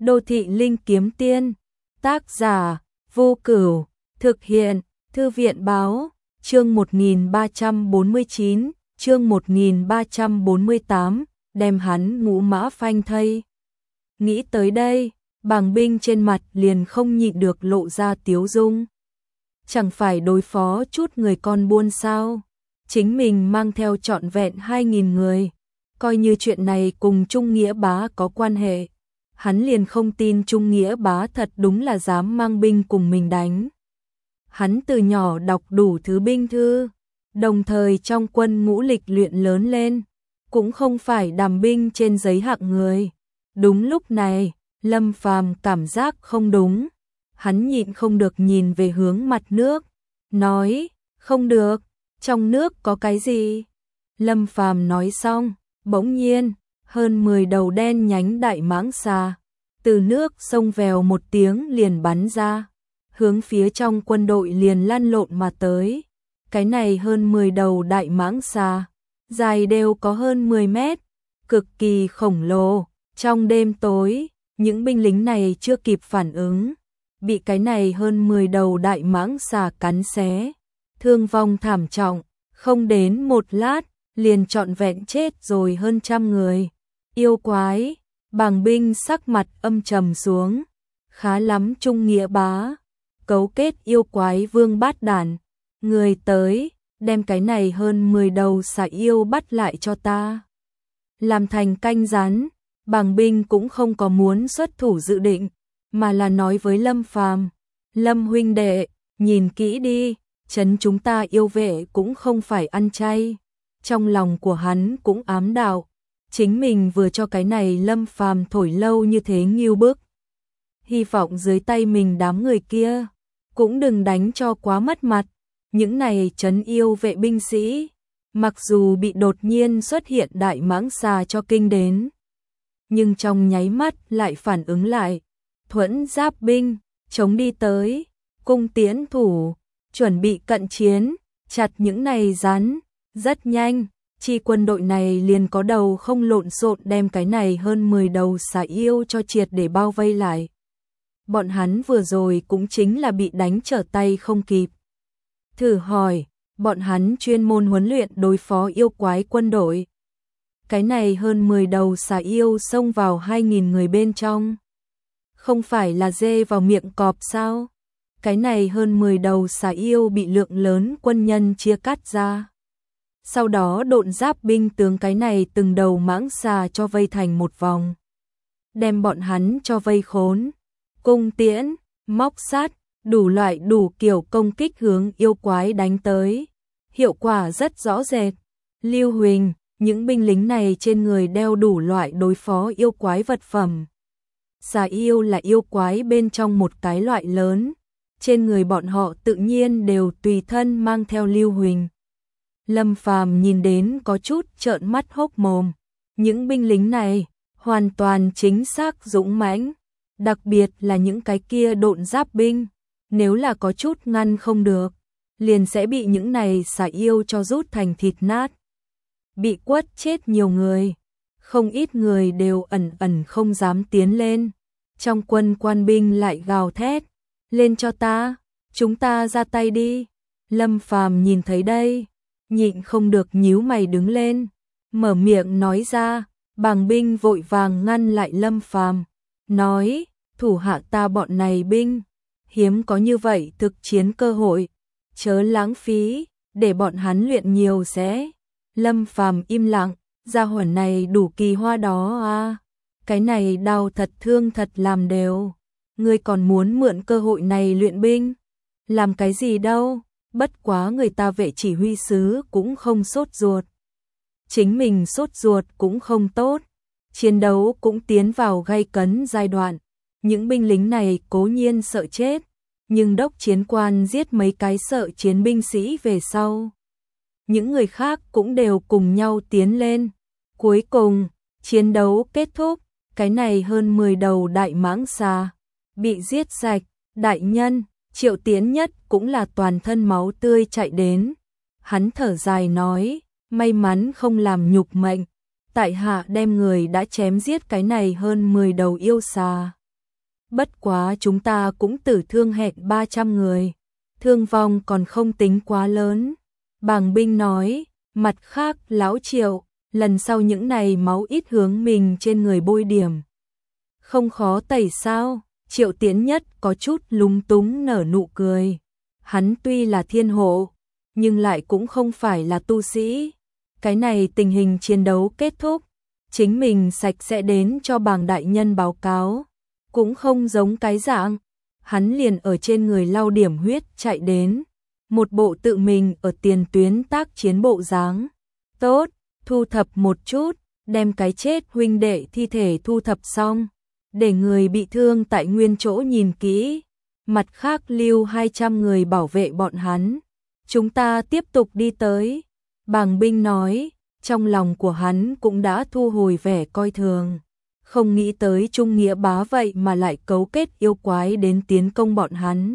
Đô thị linh kiếm tiên, tác giả, Vô Cửu, thực hiện, Thư viện báo, chương 1349, chương 1348, đem hắn ngũ mã phanh thây. Nghĩ tới đây, Bàng Binh trên mặt liền không nhịn được lộ ra tiếu dung. Chẳng phải đối phó chút người con buôn sao? Chính mình mang theo trọn vẹn 2.000 người, coi như chuyện này cùng Trung Nghĩa Bá có quan hệ. Hắn liền không tin Trung Nghĩa Bá thật đúng là dám mang binh cùng mình đánh. Hắn từ nhỏ đọc đủ thứ binh thư, đồng thời trong quân ngũ lịch luyện lớn lên, cũng không phải đàm binh trên giấy hạng người. Đúng lúc này, Lâm Phàm cảm giác không đúng, hắn nhịn không được nhìn về hướng mặt nước, nói, không được, trong nước có cái gì? Lâm Phàm nói xong, bỗng nhiên, hơn 10 đầu đen nhánh đại mãng xà, từ nước sông vèo một tiếng liền bắn ra, hướng phía trong quân đội liền lăn lộn mà tới. Cái này hơn 10 đầu đại mãng xà, dài đều có hơn 10 mét, cực kỳ khổng lồ. Trong đêm tối, những binh lính này chưa kịp phản ứng, bị cái này hơn 10 đầu đại mãng xà cắn xé, thương vong thảm trọng, không đến một lát, liền trọn vẹn chết rồi hơn 100 người. Yêu quái, Bàng Binh sắc mặt âm trầm xuống, khá lắm Trung Nghĩa Bá, cấu kết yêu quái vương bát đản, người tới, đem cái này hơn 10 đầu xà yêu bắt lại cho ta. Làm thành canh rắn, Bàng Binh cũng không có muốn xuất thủ dự định, mà là nói với Lâm Phàm, Lâm huynh đệ, nhìn kỹ đi, trấn chúng ta yêu vệ cũng không phải ăn chay. Trong lòng của hắn cũng ám đạo, chính mình vừa cho cái này Lâm Phàm thổi lâu như thế nghiêu bức. Hy vọng dưới tay mình đám người kia, cũng đừng đánh cho quá mất mặt. Những này trấn yêu vệ binh sĩ, mặc dù bị đột nhiên xuất hiện đại mãng xà cho kinh đến, nhưng trong nháy mắt lại phản ứng lại, thuẫn giáp binh, chống đi tới, cung tiễn thủ, chuẩn bị cận chiến, chặt những này rắn. Rất nhanh, chi quân đội này liền có đầu không lộn xộn đem cái này hơn 10 đầu xà yêu cho triệt để bao vây lại. Bọn hắn vừa rồi cũng chính là bị đánh trở tay không kịp. Thử hỏi, bọn hắn chuyên môn huấn luyện đối phó yêu quái quân đội. Cái này hơn 10 đầu xà yêu xông vào 2.000 người bên trong. Không phải là dê vào miệng cọp sao? Cái này hơn 10 đầu xà yêu bị lượng lớn quân nhân chia cắt ra. Sau đó độn giáp binh tướng cái này từng đầu mãng xà cho vây thành một vòng. Đem bọn hắn cho vây khốn. Cung tiễn, móc sắt, đủ loại đủ kiểu công kích hướng yêu quái đánh tới. Hiệu quả rất rõ rệt. Lưu Huỳnh, những binh lính này trên người đeo đủ loại đối phó yêu quái vật phẩm. Xà yêu là yêu quái bên trong một cái loại lớn. Trên người bọn họ tự nhiên đều tùy thân mang theo Lưu Huỳnh. Lâm Phàm nhìn đến có chút trợn mắt hốc mồm. Những binh lính này hoàn toàn chính xác dũng mãnh, đặc biệt là những cái kia độn giáp binh, nếu là có chút ngăn không được, liền sẽ bị những này xà yêu cho rút thành thịt nát. Bị quất chết nhiều người, không ít người đều ẩn ẩn không dám tiến lên. Trong quân quan binh lại gào thét, lên cho ta, chúng ta ra tay đi. Lâm Phàm nhìn thấy đây, nhịn không được nhíu mày đứng lên, mở miệng nói ra. Bàng Binh vội vàng ngăn lại Lâm Phàm, nói, thủ hạ ta bọn này binh, hiếm có như vậy thực chiến cơ hội, chớ lãng phí, để bọn hắn luyện nhiều sẽ. Lâm Phàm im lặng, gia hỏa này đủ kỳ hoa đó à, cái này đau thật thương thật làm đều, ngươi còn muốn mượn cơ hội này luyện binh, làm cái gì đâu, bất quá người ta vệ chỉ huy sứ cũng không sốt ruột. Chính mình sốt ruột cũng không tốt, chiến đấu cũng tiến vào gay cấn giai đoạn, những binh lính này cố nhiên sợ chết, nhưng đốc chiến quan giết mấy cái sợ chiến binh sĩ về sau. Những người khác cũng đều cùng nhau tiến lên. Cuối cùng, chiến đấu kết thúc, cái này hơn 10 đầu đại mãng xà bị giết sạch, đại nhân, Triệu Tiến Nhất cũng là toàn thân máu tươi chạy đến. Hắn thở dài nói, may mắn không làm nhục mệnh, tại hạ đem người đã chém giết cái này hơn 10 đầu yêu xà. Bất quá chúng ta cũng tử thương hẹn 300 người, thương vong còn không tính quá lớn. Bàng binh nói, mặt khác lão Triệu, lần sau những này máu ít hướng mình trên người bôi điểm. Không khó tẩy sao? Triệu Tiến Nhất có chút lúng túng nở nụ cười. Hắn tuy là thiên hộ, nhưng lại cũng không phải là tu sĩ. Cái này tình hình chiến đấu kết thúc, chính mình sạch sẽ đến cho Bàng đại nhân báo cáo. Cũng không giống cái dạng, hắn liền ở trên người lau điểm huyết chạy đến. Một bộ tự mình ở tiền tuyến tác chiến bộ dáng. Tốt, thu thập một chút, đem cái chết huynh đệ thi thể thu thập xong. Để người bị thương tại nguyên chỗ nhìn kỹ. Mặt khác lưu 200 người bảo vệ bọn hắn. Chúng ta tiếp tục đi tới. Bàng binh nói, trong lòng của hắn cũng đã thu hồi vẻ coi thường. Không nghĩ tới Trung Nghĩa bá vậy mà lại cấu kết yêu quái đến tiến công bọn hắn.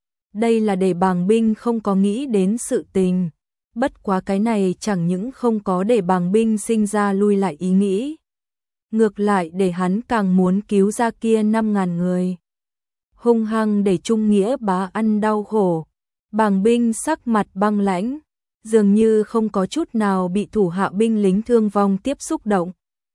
Đây là để Bàng binh không có nghĩ đến sự tình. Bất quá cái này chẳng những không có để Bàng binh sinh ra lui lại ý nghĩ. Ngược lại để hắn càng muốn cứu ra kia 5.000 người. Hung hăng để Trung Nghĩa bá ăn đau khổ. Bàng binh sắc mặt băng lãnh, dường như không có chút nào bị thủ hạ binh lính thương vong tiếp xúc động.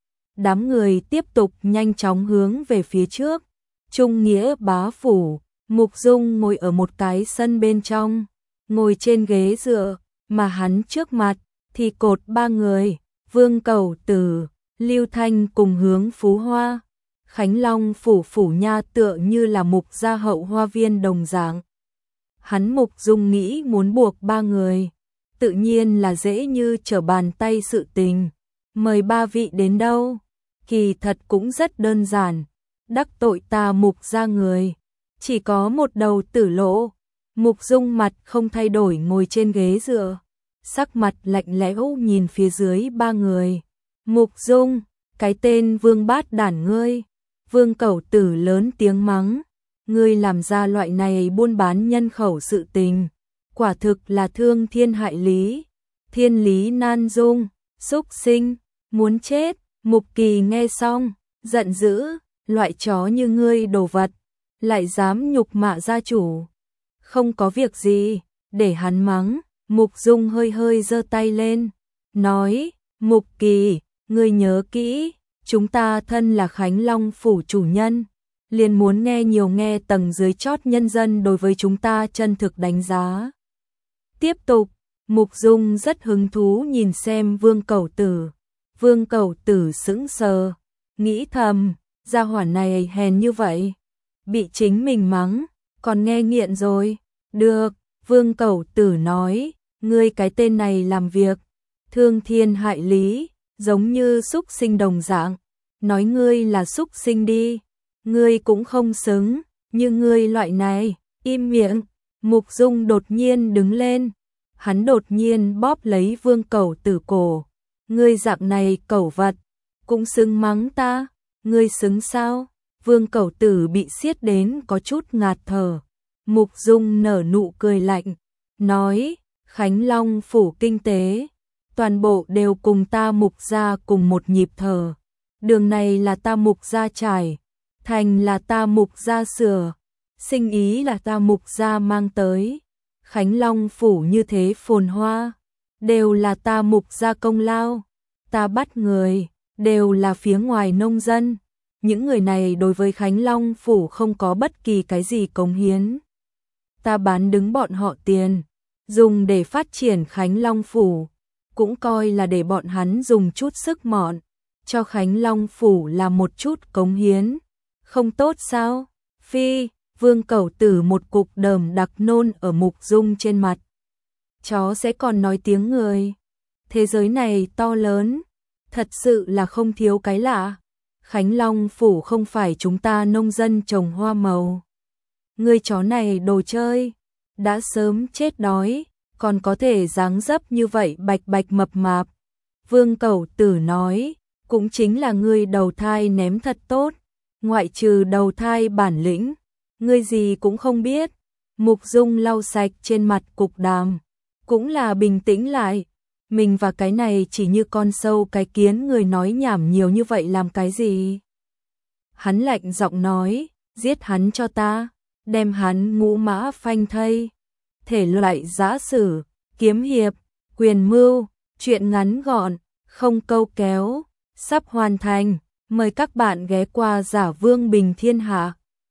Đám người tiếp tục nhanh chóng hướng về phía trước. Trung Nghĩa bá phủ, Mục Dung ngồi ở một cái sân bên trong, ngồi trên ghế dựa, mà hắn trước mặt thì cột 3 người, Vương Cẩu Tử, Lưu Thanh cùng hướng Phú Hoa. Khánh Long phủ nha tựa như là Mục gia hậu hoa viên đồng dạng. Hắn Mục Dung nghĩ muốn buộc 3 người, tự nhiên là dễ như trở bàn tay sự tình. Mời 3 vị đến đâu? Kỳ thật cũng rất đơn giản, đắc tội ta Mục gia người, chỉ có một đầu tử lỗ. Mục Dung mặt không thay đổi ngồi trên ghế dựa, sắc mặt lạnh lẽo nhìn phía dưới 3 người. Mục Dung, cái tên Vương bát đản ngươi. Vương Cẩu Tử lớn tiếng mắng, ngươi làm ra loại này buôn bán nhân khẩu sự tình, quả thực là thương thiên hại lý, thiên lý nan dung, xúc sinh, muốn chết. Mục Kỳ nghe xong, giận dữ, loại chó như ngươi đồ vật, lại dám nhục mạ gia chủ. Không có việc gì, để hắn mắng. Mục Dung hơi hơi giơ tay lên, nói, Mục Kỳ, ngươi nhớ kỹ, chúng ta thân là Khánh Long phủ chủ nhân, liền muốn nghe tầng dưới chót nhân dân đối với chúng ta chân thực đánh giá. Tiếp tục, Mục Dung rất hứng thú nhìn xem Vương Cẩu Tử. Vương Cẩu Tử sững sờ, nghĩ thầm, gia hỏa này hèn như vậy, bị chính mình mắng, còn nghe nghiện rồi. Được, Vương Cẩu Tử nói, ngươi cái tên này làm việc thương thiên hại lý, giống như súc sinh đồng dạng, nói ngươi là súc sinh đi, ngươi cũng không xứng, như ngươi loại này, im miệng. Mục Dung đột nhiên đứng lên, hắn đột nhiên bóp lấy Vương Cẩu Tử cổ, ngươi dạng này cẩu vật, cũng xứng mắng ta, ngươi xứng sao? Vương Cẩu Tử bị siết đến có chút ngạt thở. Mục Dung nở nụ cười lạnh, nói, Khánh Long phủ kinh tế, toàn bộ đều cùng ta Mục gia cùng một nhịp thở. Đường này là ta Mục gia trải, thành là ta Mục gia sửa, sinh ý là ta Mục gia mang tới. Khánh Long phủ như thế phồn hoa, đều là ta Mục gia công lao. Ta bắt người, đều là phía ngoài nông dân. Những người này đối với Khánh Long phủ không có bất kỳ cái gì cống hiến. Ta bán đứng bọn họ tiền, dùng để phát triển Khánh Long phủ, cũng coi là để bọn hắn dùng chút sức mọn, cho Khánh Long phủ là một chút cống hiến. Không tốt sao? Phi, Vương Cẩu Tử một cục đờm đặc nôn ở Mục Dung trên mặt. Chó sẽ còn nói tiếng người. Thế giới này to lớn, thật sự là không thiếu cái lạ. Khánh Long phủ không phải chúng ta nông dân trồng hoa màu. Ngươi chó này đồ chơi, đã sớm chết đói, còn có thể dáng dấp như vậy bạch bạch mập mạp. Vương Cẩu Tử nói, cũng chính là ngươi đầu thai ném thật tốt, ngoại trừ đầu thai bản lĩnh, ngươi gì cũng không biết. Mục Dung lau sạch trên mặt cục đàm, cũng là bình tĩnh lại. Mình và cái này chỉ như con sâu cái kiến, người nói nhảm nhiều như vậy làm cái gì? Hắn lạnh giọng nói, giết hắn cho ta, đem hắn ngũ mã phanh thây. Thể loại giã sử, kiếm hiệp, quyền mưu, truyện ngắn gọn, không câu kéo, sắp hoàn thành. Mời các bạn ghé qua Giả Vương Bình Thiên Hạ.